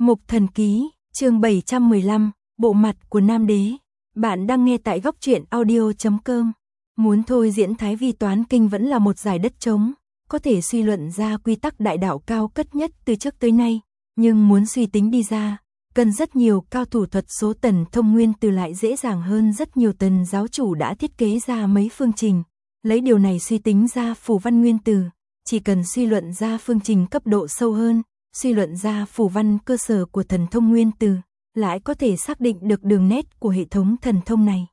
Mục Thần Ký, chương 715, Bộ mặt của Nam Đế. Bạn đang nghe tại góc truyện audio.com. Muốn thôi diễn Thái Vi Toán Kinh vẫn là một giải đất trống, có thể suy luận ra quy tắc đại đạo cao cấp nhất từ trước tới nay, nhưng muốn suy tính đi ra, cần rất nhiều cao thủ thuật số. Tần Thông Nguyên Từ lại dễ dàng hơn rất nhiều. Tần giáo chủ đã thiết kế ra mấy phương trình, lấy điều này suy tính ra phù văn nguyên tử, chỉ cần suy luận ra phương trình cấp độ sâu hơn, suy luận ra phù văn cơ sở của thần thông nguyên tử, lại có thể xác định được đường nét của hệ thống thần thông này.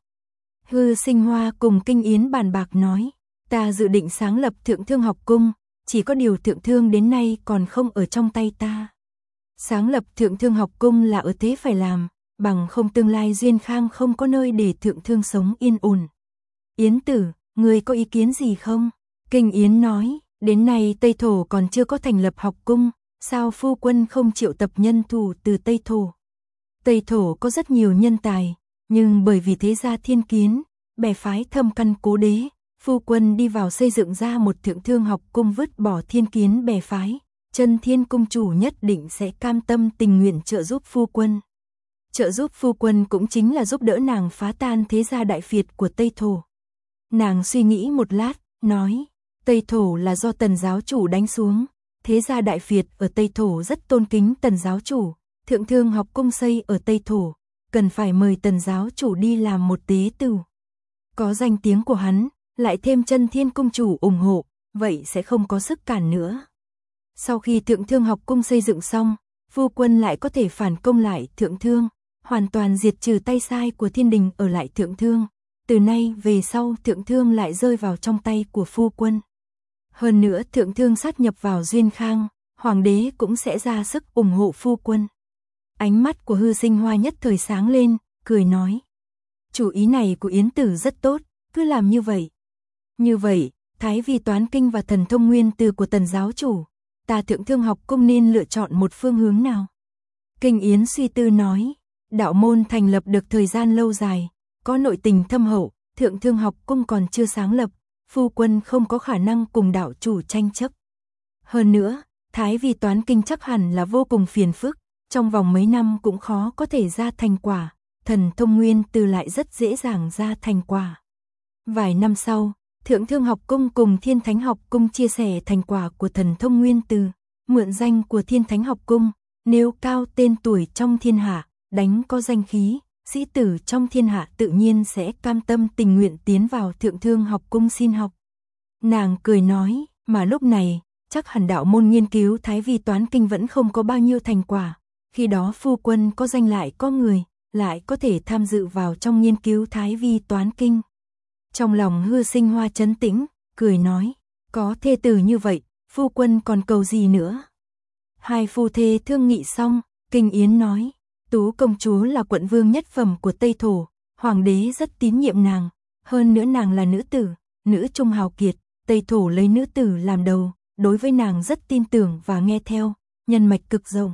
Hư Sinh Hoa cùng Kinh Yến bàn bạc nói, ta dự định sáng lập Thượng Thương học cung, chỉ có điều Thượng Thương đến nay còn không ở trong tay ta. Sáng lập Thượng Thương học cung là ở thế phải làm, bằng không tương lai Duyên Khang không có nơi để Thượng Thương sống yên ổn. Yến tử, người có ý kiến gì không? Kinh Yến nói, đến nay Tây Thổ còn chưa có thành lập học cung, sao phu quân không triệu tập nhân thủ từ Tây Thổ? Tây Thổ có rất nhiều nhân tài, nhưng bởi vì thế gia thiên kiến, bè phái thâm căn cố đế, phu quân đi vào xây dựng ra một Thượng Thương học cung, vứt bỏ thiên kiến bè phái, Chân Thiên cung chủ nhất định sẽ cam tâm tình nguyện trợ giúp phu quân. Trợ giúp phu quân cũng chính là giúp đỡ nàng phá tan thế gia đại phiệt của Tây Thổ. Nàng suy nghĩ một lát, nói, Tây Thổ là do Tần giáo chủ đánh xuống, thế gia đại phiệt ở Tây Thổ rất tôn kính Tần giáo chủ, Thượng Thương học cung xây ở Tây Thổ, cần phải mời Tần giáo chủ đi làm một tế tửu. Có danh tiếng của hắn, lại thêm Chân Thiên cung chủ ủng hộ, vậy sẽ không có sức cản nữa. Sau khi Thượng Thương học cung xây dựng xong, phu quân lại có thể phản công lại Thượng Thương, hoàn toàn diệt trừ tay sai của thiên đình ở lại Thượng Thương. Từ nay về sau Thượng Thương lại rơi vào trong tay của phu quân. Hơn nữa Thượng Thương sát nhập vào Duyên Khang, Hoàng đế cũng sẽ ra sức ủng hộ phu quân. Ánh mắt của Hư Sinh Hoa nhất thời sáng lên, cười nói. Chủ ý này của Yến tử rất tốt, cứ làm như vậy. Như vậy, Thái Vi Toán Kinh và thần thông nguyên tử của Tần giáo chủ, ta Thượng Thương học cung nên lựa chọn một phương hướng nào? Kinh Yến suy tư nói, đạo môn thành lập được thời gian lâu dài, có nội tình thâm hậu, Thượng Thương học cung còn chưa sáng lập, phu quân không có khả năng cùng đạo chủ tranh chấp. Hơn nữa, Thái Vi Toán Kinh chắc hẳn là vô cùng phiền phức, trong vòng mấy năm cũng khó có thể ra thành quả, thần thông nguyên tử lại rất dễ dàng ra thành quả. Vài năm sau, Thượng Thương học cung cùng Thiên Thánh học cung chia sẻ thành quả của thần thông nguyên tử, mượn danh của Thiên Thánh học cung, nêu cao tên tuổi trong thiên hạ, đánh có danh khí, sĩ tử trong thiên hạ tự nhiên sẽ cam tâm tình nguyện tiến vào Thượng Thương học cung xin học. Nàng cười nói, mà lúc này, chắc hẳn đạo môn nghiên cứu Thái Vi Toán Kinh vẫn không có bao nhiêu thành quả, khi đó phu quân có danh lại có người, lại có thể tham dự vào trong nghiên cứu Thái Vi Toán Kinh. Trong lòng Hư Sinh Hoa trấn tĩnh, cười nói, có thê tử như vậy, phu quân còn cầu gì nữa? Hai phu thê thương nghị xong, Kinh Yến nói, Tú công chúa là quận vương nhất phẩm của Tây Thổ, hoàng đế rất tín nhiệm nàng, hơn nữa nàng là nữ tử, nữ trung hào kiệt, Tây Thổ lấy nữ tử làm đầu, đối với nàng rất tin tưởng và nghe theo, nhân mạch cực rộng.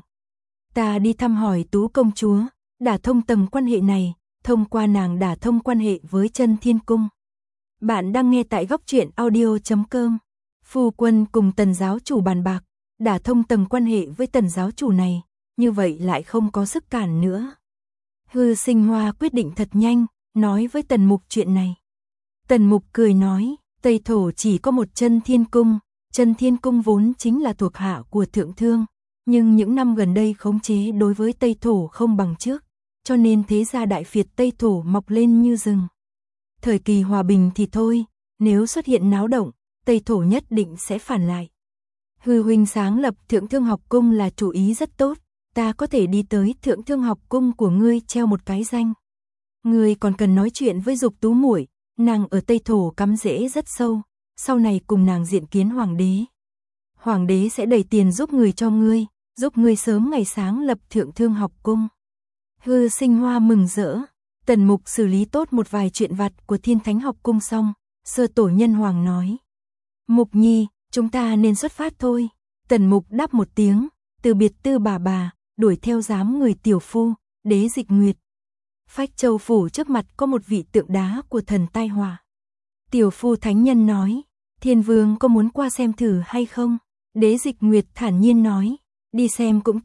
Ta đi thăm hỏi Tú công chúa, đả thông tầng quan hệ này, thông qua nàng đả thông quan hệ với Chân Thiên cung. Bạn đang nghe tại góc truyện audio.com. Phu quân cùng Tần giáo chủ bàn bạc, đả thông tầng quan hệ với Tần giáo chủ này, như vậy lại không có sức cản nữa. Hư Sinh Hoa quyết định thật nhanh, nói với Tần Mục chuyện này. Tần Mục cười nói, Tây Thổ chỉ có một Chân Thiên cung, Chân Thiên cung vốn chính là thuộc hạ của Thượng Thương, nhưng những năm gần đây khống chế đối với Tây Thổ không bằng trước, cho nên thế gia đại phiệt Tây Thổ mọc lên như rừng. Thời kỳ hòa bình thì thôi, nếu xuất hiện náo động, Tây Thổ nhất định sẽ phản lại. Hư huynh sáng lập Thượng Thương học cung là chủ ý rất tốt, ta có thể đi tới Thượng Thương học cung của ngươi treo một cái danh. Ngươi còn cần nói chuyện với Dục Tú muội, nàng ở Tây Thổ cắm rễ rất sâu, sau này cùng nàng diện kiến hoàng đế. Hoàng đế sẽ đẩy tiền giúp người cho ngươi, giúp ngươi sớm ngày sáng lập Thượng Thương học cung. Hư Sinh Hoa mừng rỡ. Tần Mục xử lý tốt một vài chuyện vặt của Thiên Thánh học cung xong, Sơ Tổ Nhân Hoàng nói. Mục nhi, chúng ta nên xuất phát thôi. Tần Mục đáp một tiếng, từ biệt Tư bà, đuổi theo giám người tiểu phu, Đế Dịch Nguyệt. Phách Châu phủ trước mặt có một vị tượng đá của thần tai họa. Tiểu phu thánh nhân nói, Thiên vương có muốn qua xem thử hay không? Đế Dịch Nguyệt thản nhiên nói, đi xem cũng tốt.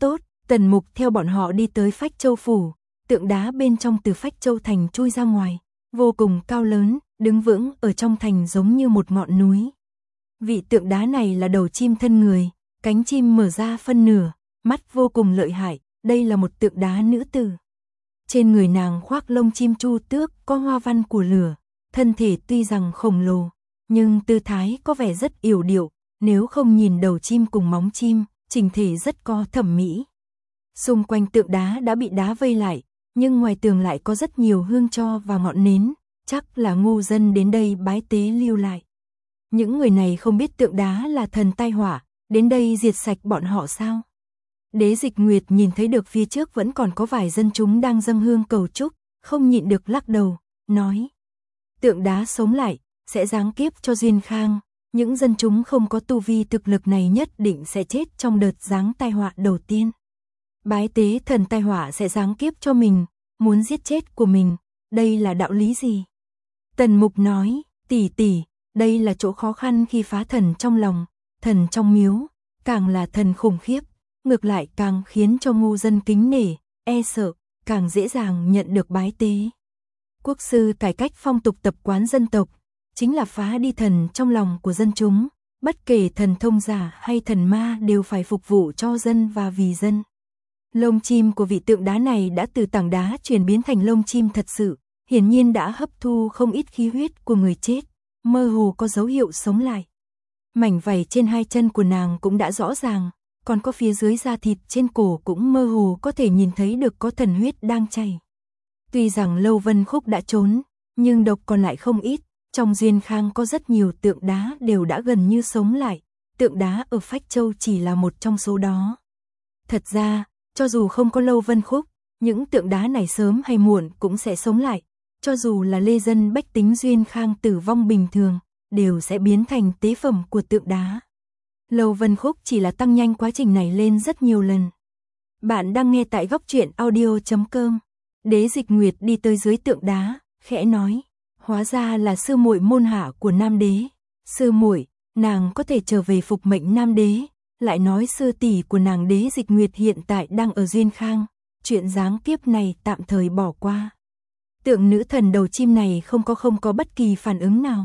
Tần Mục theo bọn họ đi tới Phách Châu Phủ, tượng đá bên trong từ Phách Châu Thành chui ra ngoài, vô cùng cao lớn, đứng vững ở trong thành giống như một ngọn núi. Vị tượng đá này là đầu chim thân người, cánh chim mở ra phân nửa, mắt vô cùng lợi hại, đây là một tượng đá nữ tử. Trên người nàng khoác lông chim chu tước có hoa văn của lửa, thân thể tuy rằng khổng lồ, nhưng tư thái có vẻ rất yểu điệu, nếu không nhìn đầu chim cùng móng chim, chỉnh thể rất có thẩm mỹ. Xung quanh tượng đá đã bị đá vây lại, nhưng ngoài tường lại có rất nhiều hương tro và ngọn nến, chắc là ngu dân đến đây bái tế lưu lại. Những người này không biết tượng đá là thần tai họa, đến đây diệt sạch bọn họ sao? Đế Dịch Nguyệt nhìn thấy được phía trước vẫn còn có vài dân chúng đang dâng hương cầu chúc, không nhịn được lắc đầu, nói. Tượng đá sống lại, sẽ giáng kiếp cho Duyên Khang, những dân chúng không có tu vi thực lực này nhất định sẽ chết trong đợt giáng tai họa đầu tiên. Bái tế thần tai họa sẽ giáng kiếp cho mình, muốn giết chết của mình, đây là đạo lý gì? Tần Mục nói, tỷ tỷ, đây là chỗ khó khăn khi phá thần trong lòng, thần trong miếu, càng là thần khủng khiếp, ngược lại càng khiến cho ngu dân kính nể, e sợ, càng dễ dàng nhận được bái tế. Quốc sư cải cách phong tục tập quán dân tộc, chính là phá đi thần trong lòng của dân chúng, bất kể thần thông giả hay thần ma đều phải phục vụ cho dân và vì dân. Lông chim của vị tượng đá này đã từ tảng đá chuyển biến thành lông chim thật sự, hiển nhiên đã hấp thu không ít khí huyết của người chết, mơ hồ có dấu hiệu sống lại. Mảnh vảy trên hai chân của nàng cũng đã rõ ràng, còn có phía dưới da thịt trên cổ cũng mơ hồ có thể nhìn thấy được có thần huyết đang chảy. Tuy rằng Lâu Vân Khúc đã trốn, nhưng độc còn lại không ít, trong Duyên Khang có rất nhiều tượng đá đều đã gần như sống lại, tượng đá ở Phách Châu chỉ là một trong số đó. Thật ra, cho dù không có Lâu Vân Khúc, những tượng đá này sớm hay muộn cũng sẽ sống lại, cho dù là lê dân bách tính Duyên Khang tử vong bình thường, đều sẽ biến thành tế phẩm của tượng đá. Lâu Vân Khúc chỉ là tăng nhanh quá trình này lên rất nhiều lần. Bạn đang nghe tại góc truyện audio.com. Đế Dịch Nguyệt đi tới dưới tượng đá, khẽ nói, hóa ra là sư muội môn hạ của Nam Đế. Sư muội, nàng có thể trở về phục mệnh Nam Đế, lại nói sư tỷ của nàng Đế Dịch Nguyệt hiện tại đang ở Duyên Khang, chuyện giáng kiếp này tạm thời bỏ qua. Tượng nữ thần đầu chim này không có bất kỳ phản ứng nào.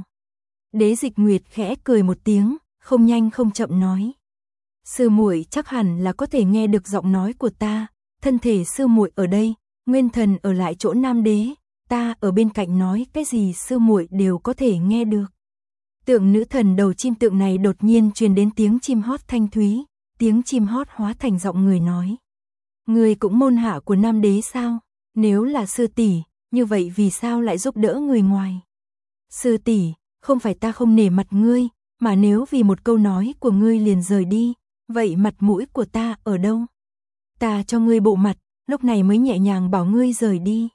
Đế Dịch Nguyệt khẽ cười một tiếng, không nhanh không chậm nói. Sư muội chắc hẳn là có thể nghe được giọng nói của ta, thân thể sư muội ở đây, nguyên thần ở lại chỗ Nam Đế, ta ở bên cạnh nói cái gì sư muội đều có thể nghe được. Tượng nữ thần đầu chim tượng này đột nhiên truyền đến tiếng chim hót thanh thúy, tiếng chim hót hóa thành giọng người nói. Người cũng môn hạ của Nam Đế sao? Nếu là sư tỷ, như vậy vì sao lại giúp đỡ người ngoài? Sư tỷ, không phải ta không nể mặt ngươi, mà nếu vì một câu nói của ngươi liền rời đi, vậy mặt mũi của ta ở đâu? Ta cho ngươi bộ mặt, lúc này mới nhẹ nhàng bảo ngươi rời đi.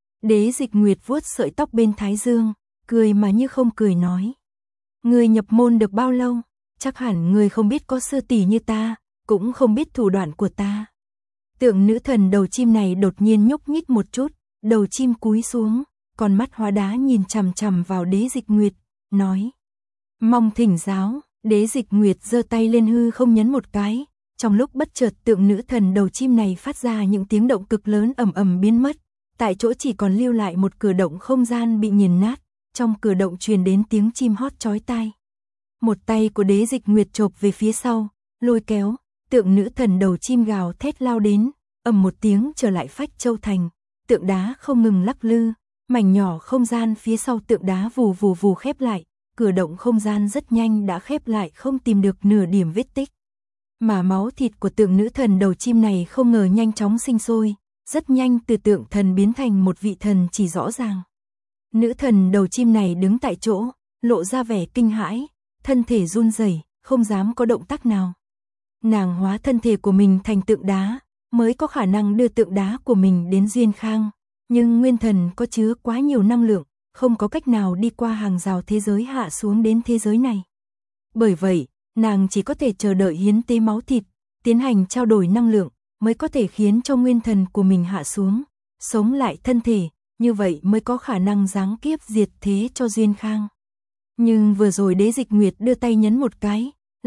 Đế Dịch Nguyệt vuốt sợi tóc bên thái dương, cười mà như không cười nói. Ngươi nhập môn được bao lâu? Chắc hẳn ngươi không biết có sư tỷ như ta, cũng không biết thủ đoạn của ta. Tượng nữ thần đầu chim này đột nhiên nhúc nhích một chút, đầu chim cúi xuống, con mắt hóa đá nhìn chằm chằm vào Đế Dịch Nguyệt, nói. Mong thỉnh giáo. Đế Dịch Nguyệt giơ tay lên hư không nhấn một cái, trong lúc bất chợt tượng nữ thần đầu chim này phát ra những tiếng động cực lớn ầm ầm biến mất, tại chỗ chỉ còn lưu lại một cửa động không gian bị nghiền nát, trong cửa động truyền đến tiếng chim hót chói tai. Một tay của Đế Dịch Nguyệt chộp về phía sau, lôi kéo, tượng nữ thần đầu chim gào thét lao đến, ầm một tiếng trở lại Phách Châu Thành, tượng đá không ngừng lắc lư, mảnh nhỏ không gian phía sau tượng đá vù vù vù khép lại. Cửa động không gian rất nhanh đã khép lại không tìm được nửa điểm vết tích. Mà máu thịt của tượng nữ thần đầu chim này không ngờ nhanh chóng sinh sôi, rất nhanh từ tượng thần biến thành một vị thần chỉ rõ ràng. Nữ thần đầu chim này đứng tại chỗ, lộ ra vẻ kinh hãi, thân thể run rẩy, không dám có động tác nào. Nàng hóa thân thể của mình thành tượng đá, mới có khả năng đưa tượng đá của mình đến Duyên Khang, nhưng nguyên thần có chứa quá nhiều năng lượng, không có cách nào đi qua hàng rào thế giới hạ xuống đến thế giới này. Bởi vậy, nàng chỉ có thể chờ đợi hiến tế máu thịt, tiến hành trao đổi năng lượng, mới có thể khiến cho nguyên thần của mình hạ xuống, sống lại thân thể, như vậy mới có khả năng giáng kiếp diệt thế cho Duyên Khang. Nhưng vừa rồi Đế Dịch Nguyệt đưa tay nhấn một cái,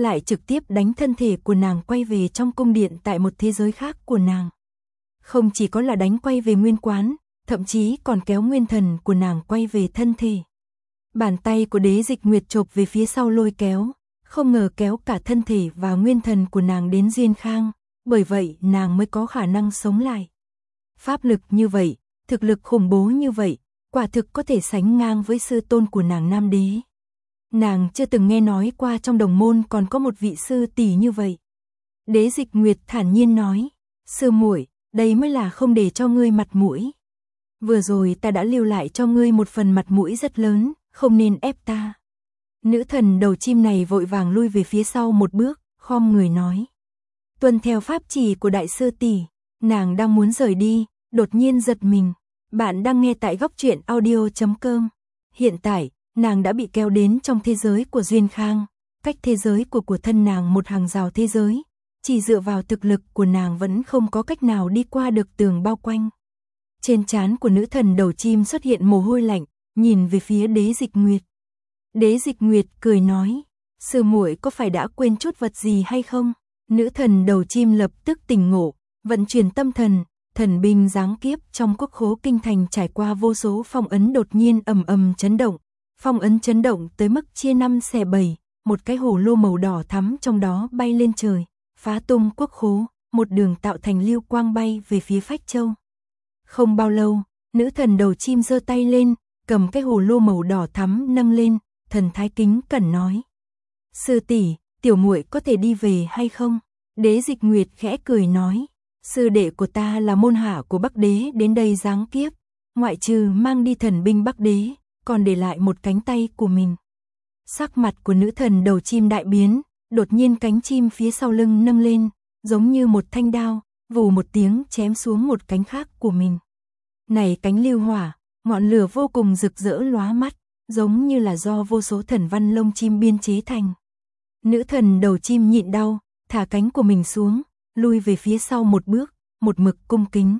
lại trực tiếp đánh thân thể của nàng quay về trong cung điện tại một thế giới khác của nàng. Không chỉ có là đánh quay về nguyên quán, thậm chí còn kéo nguyên thần của nàng quay về thân thể. Bàn tay của Đế Dịch Nguyệt chộp về phía sau lôi kéo, không ngờ kéo cả thân thể và nguyên thần của nàng đến Duyên Khang, bởi vậy nàng mới có khả năng sống lại. Pháp lực như vậy, thực lực khủng bố như vậy, quả thực có thể sánh ngang với sư tôn của nàng Nam Đế. Nàng chưa từng nghe nói qua trong đồng môn còn có một vị sư tỷ như vậy. Đế Dịch Nguyệt thản nhiên nói, sư muội, đây mới là không để cho ngươi mặt mũi. Vừa rồi ta đã lưu lại cho ngươi một phần mặt mũi rất lớn, không nên ép ta. Nữ thần đầu chim này vội vàng lui về phía sau một bước, khom người nói. Tuân theo pháp chỉ của đại sư tỷ, nàng đang muốn rời đi, đột nhiên giật mình. Bạn đang nghe tại góc truyện audio.com. Hiện tại, nàng đã bị kéo đến trong thế giới của Duyên Khang, cách thế giới của thân nàng một hàng rào thế giới. Chỉ dựa vào thực lực của nàng vẫn không có cách nào đi qua được tường bao quanh. Trên trán của nữ thần đầu chim xuất hiện mồ hôi lạnh, nhìn về phía Đế Dịch Nguyệt. Đế Dịch Nguyệt cười nói, sư muội có phải đã quên chút vật gì hay không? Nữ thần đầu chim lập tức tỉnh ngộ, vận chuyển tâm thần, thần binh giáng kiếp trong quốc khố kinh thành trải qua vô số phong ấn đột nhiên ầm ầm chấn động. Phong ấn chấn động tới mức chia 5 xẻ 7, một cái hồ lô màu đỏ thắm trong đó bay lên trời, phá tung quốc khố, một đường tạo thành lưu quang bay về phía Phách Châu. Không bao lâu, nữ thần đầu chim giơ tay lên, cầm cái hồ lô màu đỏ thắm nâng lên, thần thái kính cẩn nói: "Sư tỷ, tiểu muội có thể đi về hay không?" Đế Dịch Nguyệt khẽ cười nói: "Sư đệ của ta là môn hạ của Bắc Đế đến đây giáng kiếp, ngoại trừ mang đi thần binh Bắc Đế, còn để lại một cánh tay của mình." Sắc mặt của nữ thần đầu chim đại biến, đột nhiên cánh chim phía sau lưng nâng lên, giống như một thanh đao, vù một tiếng chém xuống một cánh khác của mình. Này cánh lưu hỏa, ngọn lửa vô cùng rực rỡ lóa mắt, giống như là do vô số thần văn lông chim biên chế thành. Nữ thần đầu chim nhịn đau, thả cánh của mình xuống, lui về phía sau một bước, một mực cung kính.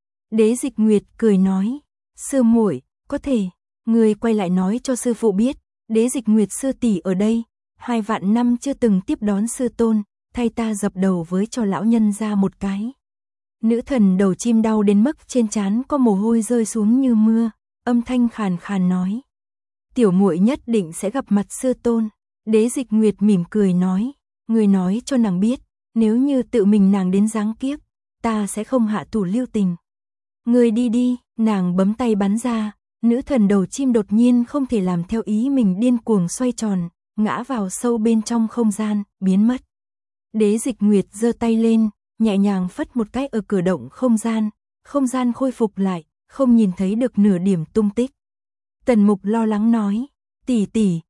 Đế Dịch Nguyệt cười nói: "Sư muội, có thể, người quay lại nói cho sư phụ biết, Đế Dịch Nguyệt sư tỷ ở đây, 2 vạn năm chưa từng tiếp đón sư tôn, thay ta dập đầu với cho lão nhân ra một cái." Nữ thần đầu chim đau đến mức trên trán có mồ hôi rơi xuống như mưa, âm thanh khàn khàn nói: "Tiểu muội nhất định sẽ gặp mặt sư tôn." Đế Dịch Nguyệt mỉm cười nói: "Người nói cho nàng biết, nếu như tự mình nàng đến giáng kiếp, ta sẽ không hạ thủ lưu tình." "Người đi đi." Nàng bấm tay bắn ra, nữ thần đầu chim đột nhiên không thể làm theo ý mình, điên cuồng xoay tròn, ngã vào sâu bên trong không gian, biến mất. Đế Dịch Nguyệt giơ tay lên, nhẹ nhàng phất một cái ở cửa động không gian khôi phục lại, không nhìn thấy được nửa điểm tung tích. Tần Mục lo lắng nói: tỷ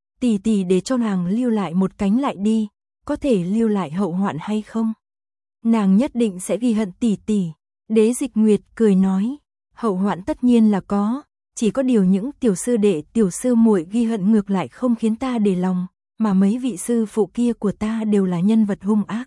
tỷ để cho nàng lưu lại một cánh lại đi, có thể lưu lại hậu hoạn hay không?" "Nàng nhất định sẽ ghi hận tỷ tỷ." Đế Dịch Nguyệt cười nói: "Hậu hoạn tất nhiên là có, chỉ có điều những tiểu sư đệ tiểu sư muội ghi hận ngược lại không khiến ta để lòng, mà mấy vị sư phụ kia của ta đều là nhân vật hung ác.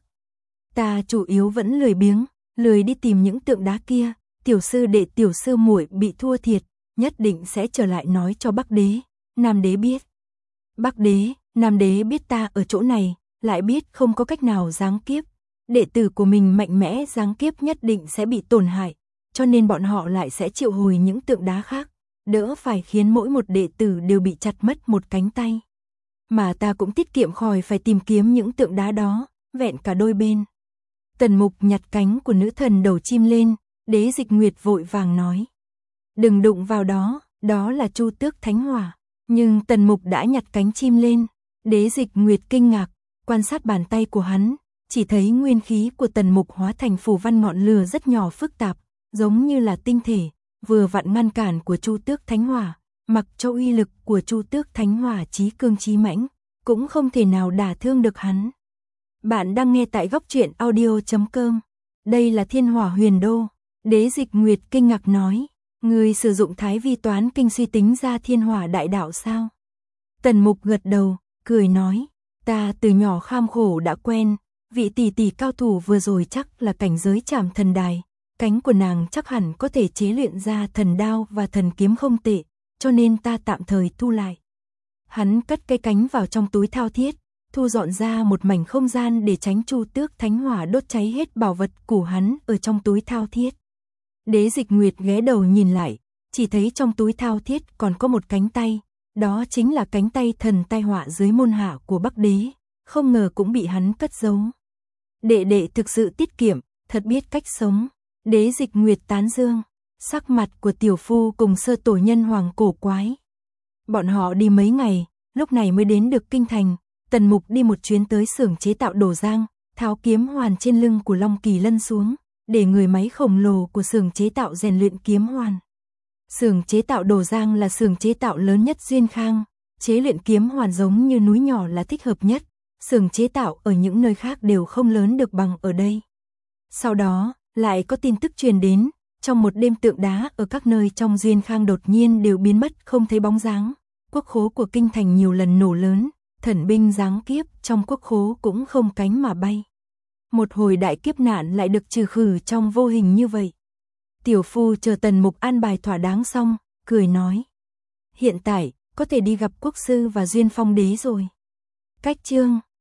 Ta chủ yếu vẫn lười biếng, lười đi tìm những tượng đá kia, tiểu sư đệ tiểu sư muội bị thua thiệt, nhất định sẽ trở lại nói cho Bắc Đế, Nam Đế biết." "Bắc Đế, Nam Đế biết ta ở chỗ này, lại biết không có cách nào giáng kiếp, đệ tử của mình mạnh mẽ giáng kiếp nhất định sẽ bị tổn hại, cho nên bọn họ lại sẽ triệu hồi những tượng đá khác, đỡ phải khiến mỗi một đệ tử đều bị chặt mất một cánh tay. Mà ta cũng tiết kiệm khỏi phải tìm kiếm những tượng đá đó, vẹn cả đôi bên." Tần Mục nhặt cánh của nữ thần đầu chim lên, Đế Dịch Nguyệt vội vàng nói: "Đừng đụng vào đó, đó là Chu Tước Thánh Hỏa." Nhưng Tần Mục đã nhặt cánh chim lên, Đế Dịch Nguyệt kinh ngạc, quan sát bàn tay của hắn, chỉ thấy nguyên khí của Tần Mục hóa thành phù văn ngọn lửa rất nhỏ phức tạp, giống như là tinh thể, vừa vặn ngăn cản của Chu Tước Thánh Hỏa, mặc cho uy lực của Chu Tước Thánh Hỏa chí cương chí mãnh, cũng không thể nào đả thương được hắn. Bạn đang nghe tại góc truyện audio.com. Đây là Thiên Hỏa Huyền Đô. Đế Dịch Nguyệt kinh ngạc nói: "Ngươi sử dụng Thái Vi Toán Kinh suy tính ra Thiên Hỏa đại đạo sao?" Tần Mục gật đầu, cười nói: "Ta từ nhỏ kham khổ đã quen, vị tỷ tỷ cao thủ vừa rồi chắc là cảnh giới Trảm Thần Đài, cánh của nàng chắc hẳn có thể chế luyện ra thần đao và thần kiếm không tệ, cho nên ta tạm thời thu lại." Hắn cất cái cánh vào trong túi thao thiết, thu dọn ra một mảnh không gian để tránh Chu Tước Thánh Hỏa đốt cháy hết bảo vật của hắn ở trong túi thao thiết. Đế Dịch Nguyệt ghé đầu nhìn lại, chỉ thấy trong túi thao thiết còn có một cánh tay, đó chính là cánh tay thần tai họa dưới môn hạ của Bắc Đế, không ngờ cũng bị hắn cất giấu. Đệ đệ thực sự tiết kiệm, thật biết cách sống. Đế Dịch Nguyệt tán dương, sắc mặt của tiểu phu cùng Sơ Tổ Nhân Hoàng cổ quái. Bọn họ đi mấy ngày, lúc này mới đến được kinh thành. Tần Mục đi một chuyến tới xưởng chế tạo đồ giang, tháo kiếm hoàn trên lưng của Long Kỳ Lân xuống, để người máy khổng lồ của xưởng chế tạo rèn luyện kiếm hoàn. Xưởng chế tạo đồ giang là xưởng chế tạo lớn nhất Duyên Khang, chế luyện kiếm hoàn giống như núi nhỏ là thích hợp nhất, xưởng chế tạo ở những nơi khác đều không lớn được bằng ở đây. Sau đó, lại có tin tức truyền đến, trong một đêm tượng đá ở các nơi trong Duyên Khang đột nhiên đều biến mất không thấy bóng dáng. Quốc khố của kinh thành nhiều lần nổ lớn, thần binh giáng kiếp trong quốc khố cũng không cánh mà bay. Một hồi đại kiếp nạn lại được trừ khử trong vô hình như vậy. Tiểu phu chờ Tần Mục an bài thỏa đáng xong, cười nói. Hiện tại, có thể đi gặp quốc sư và Duyên Phong đế rồi. Cách chương